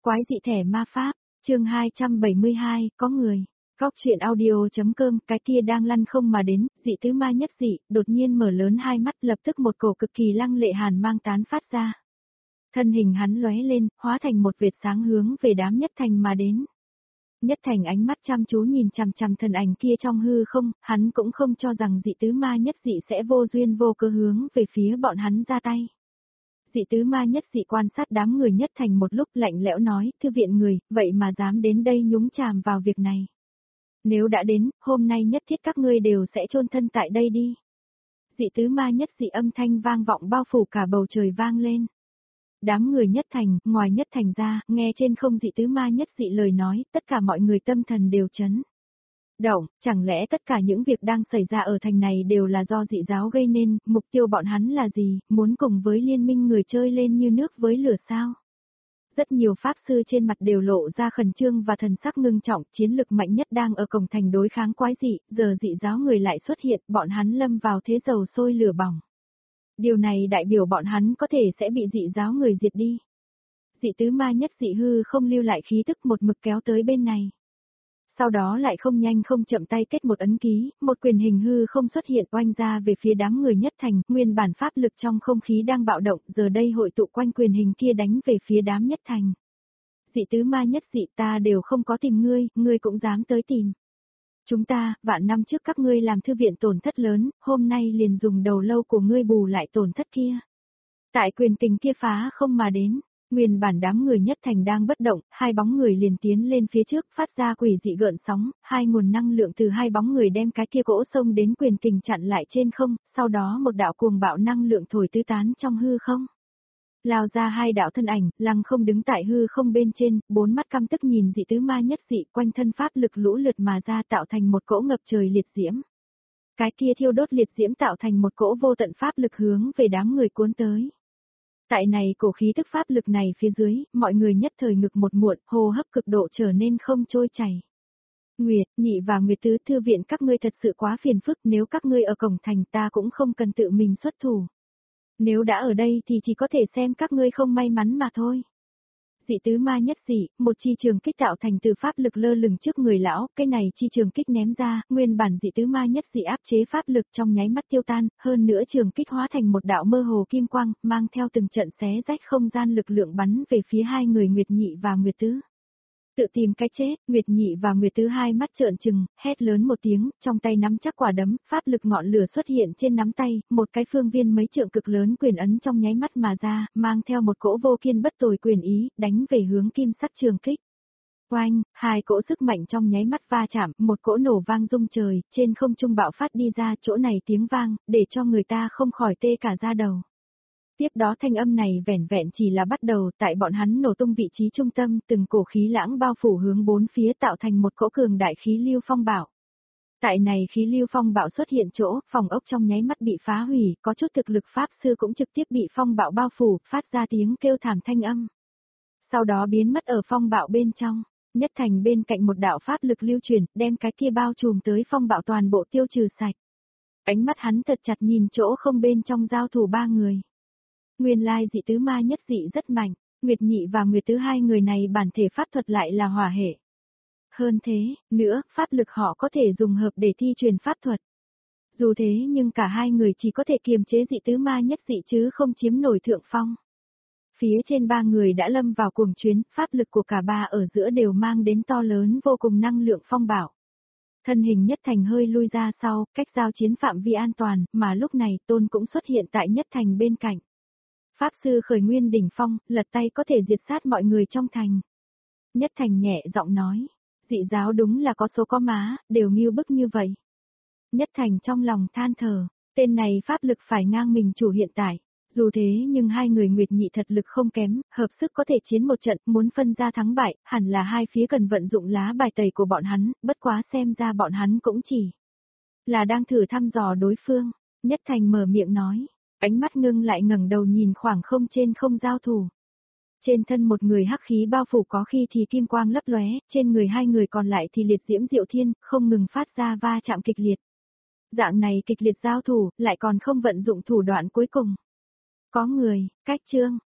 Quái dị thẻ ma pháp, chương 272, có người. Góc chuyện audio.com, cái kia đang lăn không mà đến, dị tứ ma nhất dị, đột nhiên mở lớn hai mắt, lập tức một cổ cực kỳ lăng lệ hàn mang tán phát ra. Thân hình hắn lóe lên, hóa thành một vệt sáng hướng về đám Nhất Thành mà đến. Nhất Thành ánh mắt chăm chú nhìn chằm chằm thần ảnh kia trong hư không, hắn cũng không cho rằng dị tứ ma nhất dị sẽ vô duyên vô cớ hướng về phía bọn hắn ra tay. Dị tứ ma nhất dị quan sát đám người Nhất Thành một lúc, lạnh lẽo nói, thư viện người, vậy mà dám đến đây nhúng chàm vào việc này. Nếu đã đến, hôm nay nhất thiết các ngươi đều sẽ chôn thân tại đây đi. Dị tứ ma nhất dị âm thanh vang vọng bao phủ cả bầu trời vang lên. Đám người Nhất Thành, ngoài Nhất Thành ra, nghe trên không dị tứ ma nhất dị lời nói, tất cả mọi người tâm thần đều chấn động, chẳng lẽ tất cả những việc đang xảy ra ở thành này đều là do dị giáo gây nên, mục tiêu bọn hắn là gì, muốn cùng với liên minh người chơi lên như nước với lửa sao? Rất nhiều pháp sư trên mặt đều lộ ra khẩn trương và thần sắc ngưng trọng, chiến lực mạnh nhất đang ở cổng thành đối kháng quái dị, giờ dị giáo người lại xuất hiện, bọn hắn lâm vào thế dầu sôi lửa bỏng. Điều này đại biểu bọn hắn có thể sẽ bị dị giáo người diệt đi. Dị tứ ma nhất dị hư không lưu lại khí tức, một mực kéo tới bên này. Sau đó lại không nhanh không chậm tay kết một ấn ký, một quyền hình hư không xuất hiện oanh ra về phía đám người Nhất Thành, nguyên bản pháp lực trong không khí đang bạo động, giờ đây hội tụ quanh quyền hình kia đánh về phía đám Nhất Thành. Dị tứ ma nhất dị, ta đều không có tìm ngươi, ngươi cũng dám tới tìm. Chúng ta, vạn năm trước các ngươi làm thư viện tổn thất lớn, hôm nay liền dùng đầu lâu của ngươi bù lại tổn thất kia. Tại quyền kình kia phá không mà đến. Nguyên bản đám người Nhất Thành đang bất động, hai bóng người liền tiến lên phía trước, phát ra quỷ dị gợn sóng, hai nguồn năng lượng từ hai bóng người đem cái kia gỗ xông đến quyền kình chặn lại trên không, sau đó một đạo cuồng bạo năng lượng thổi tứ tán trong hư không. Lao ra hai đạo thân ảnh, lăng không đứng tại hư không bên trên, bốn mắt căm tức nhìn dị tứ ma nhất dị, quanh thân pháp lực lũ lượt mà ra tạo thành một cỗ ngập trời liệt diễm. Cái kia thiêu đốt liệt diễm tạo thành một cỗ vô tận pháp lực hướng về đám người cuốn tới. Tại này cổ khí tức pháp lực này phía dưới, mọi người nhất thời ngực một muộn, hô hấp cực độ trở nên không trôi chảy. Nguyệt, Nhị và Nguyệt tứ, thư viện các ngươi thật sự quá phiền phức, nếu các ngươi ở cổng thành ta cũng không cần tự mình xuất thủ. Nếu đã ở đây thì chỉ có thể xem các ngươi không may mắn mà thôi. Dị tứ ma nhất dị, một chi trường kích tạo thành từ pháp lực lơ lửng trước người lão, cái này chi trường kích ném ra, nguyên bản dị tứ ma nhất dị áp chế pháp lực trong nháy mắt tiêu tan, hơn nữa trường kích hóa thành một đạo mơ hồ kim quang, mang theo từng trận xé rách không gian lực lượng bắn về phía hai người Nguyệt Nhị và Nguyệt tứ. Tự tìm cái chết, Nguyệt Nhị và Nguyệt tứ hai mắt trợn trừng, hét lớn một tiếng, trong tay nắm chắc quả đấm, pháp lực ngọn lửa xuất hiện trên nắm tay, một cái phương viên mấy trượng cực lớn quyền ấn trong nháy mắt mà ra, mang theo một cỗ vô kiên bất tồi quyền ý, đánh về hướng kim sắc trường kích. Oanh, hai cỗ sức mạnh trong nháy mắt va chạm, một cỗ nổ vang rung trời, trên không trung bạo phát đi ra, chỗ này tiếng vang, để cho người ta không khỏi tê cả da đầu. Tiếp đó thanh âm này vẻn vẹn chỉ là bắt đầu, tại bọn hắn nổ tung vị trí trung tâm, từng cổ khí lãng bao phủ hướng bốn phía tạo thành một cỗ cường đại khí lưu phong bạo. Tại này khí lưu phong bạo xuất hiện chỗ, phòng ốc trong nháy mắt bị phá hủy, có chút thực lực pháp sư cũng trực tiếp bị phong bạo bao phủ, phát ra tiếng kêu thảm thanh âm. Sau đó biến mất ở phong bạo bên trong, Nhất Thành bên cạnh một đạo pháp lực lưu chuyển, đem cái kia bao trùm tới phong bạo toàn bộ tiêu trừ sạch. Ánh mắt hắn thật chặt nhìn chỗ không bên trong giao thủ ba người. Nguyên lai dị tứ ma nhất dị rất mạnh, Nguyệt Nhị và Nguyệt tứ hai người này bản thể pháp thuật lại là hỏa hệ. Hơn thế, nữa, pháp lực họ có thể dùng hợp để thi truyền pháp thuật. Dù thế nhưng cả hai người chỉ có thể kiềm chế dị tứ ma nhất dị chứ không chiếm nổi thượng phong. Phía trên ba người đã lâm vào cuồng chuyến, pháp lực của cả ba ở giữa đều mang đến to lớn vô cùng năng lượng phong bạo. Thân hình Nhất Thành hơi lui ra sau, cách giao chiến phạm vi an toàn, mà lúc này Tôn cũng xuất hiện tại Nhất Thành bên cạnh. Pháp sư khởi nguyên đỉnh phong, lật tay có thể diệt sát mọi người trong thành. Nhất Thành nhẹ giọng nói, dị giáo đúng là có số có má, đều nghiêu bức như vậy. Nhất Thành trong lòng than thở, tên này pháp lực phải ngang mình chủ hiện tại. Dù thế nhưng hai người Nguyệt Nhị thật lực không kém, hợp sức có thể chiến một trận, muốn phân ra thắng bại, hẳn là hai phía cần vận dụng lá bài tẩy của bọn hắn, bất quá xem ra bọn hắn cũng chỉ là đang thử thăm dò đối phương. Nhất Thành mở miệng nói. Ánh mắt ngưng lại ngẩng đầu nhìn khoảng không trên không giao thủ. Trên thân một người hắc khí bao phủ có khi thì kim quang lấp lóe, trên người hai người còn lại thì liệt diễm diệu thiên, không ngừng phát ra va chạm kịch liệt. Dạng này kịch liệt giao thủ, lại còn không vận dụng thủ đoạn cuối cùng. Có người, cách chương,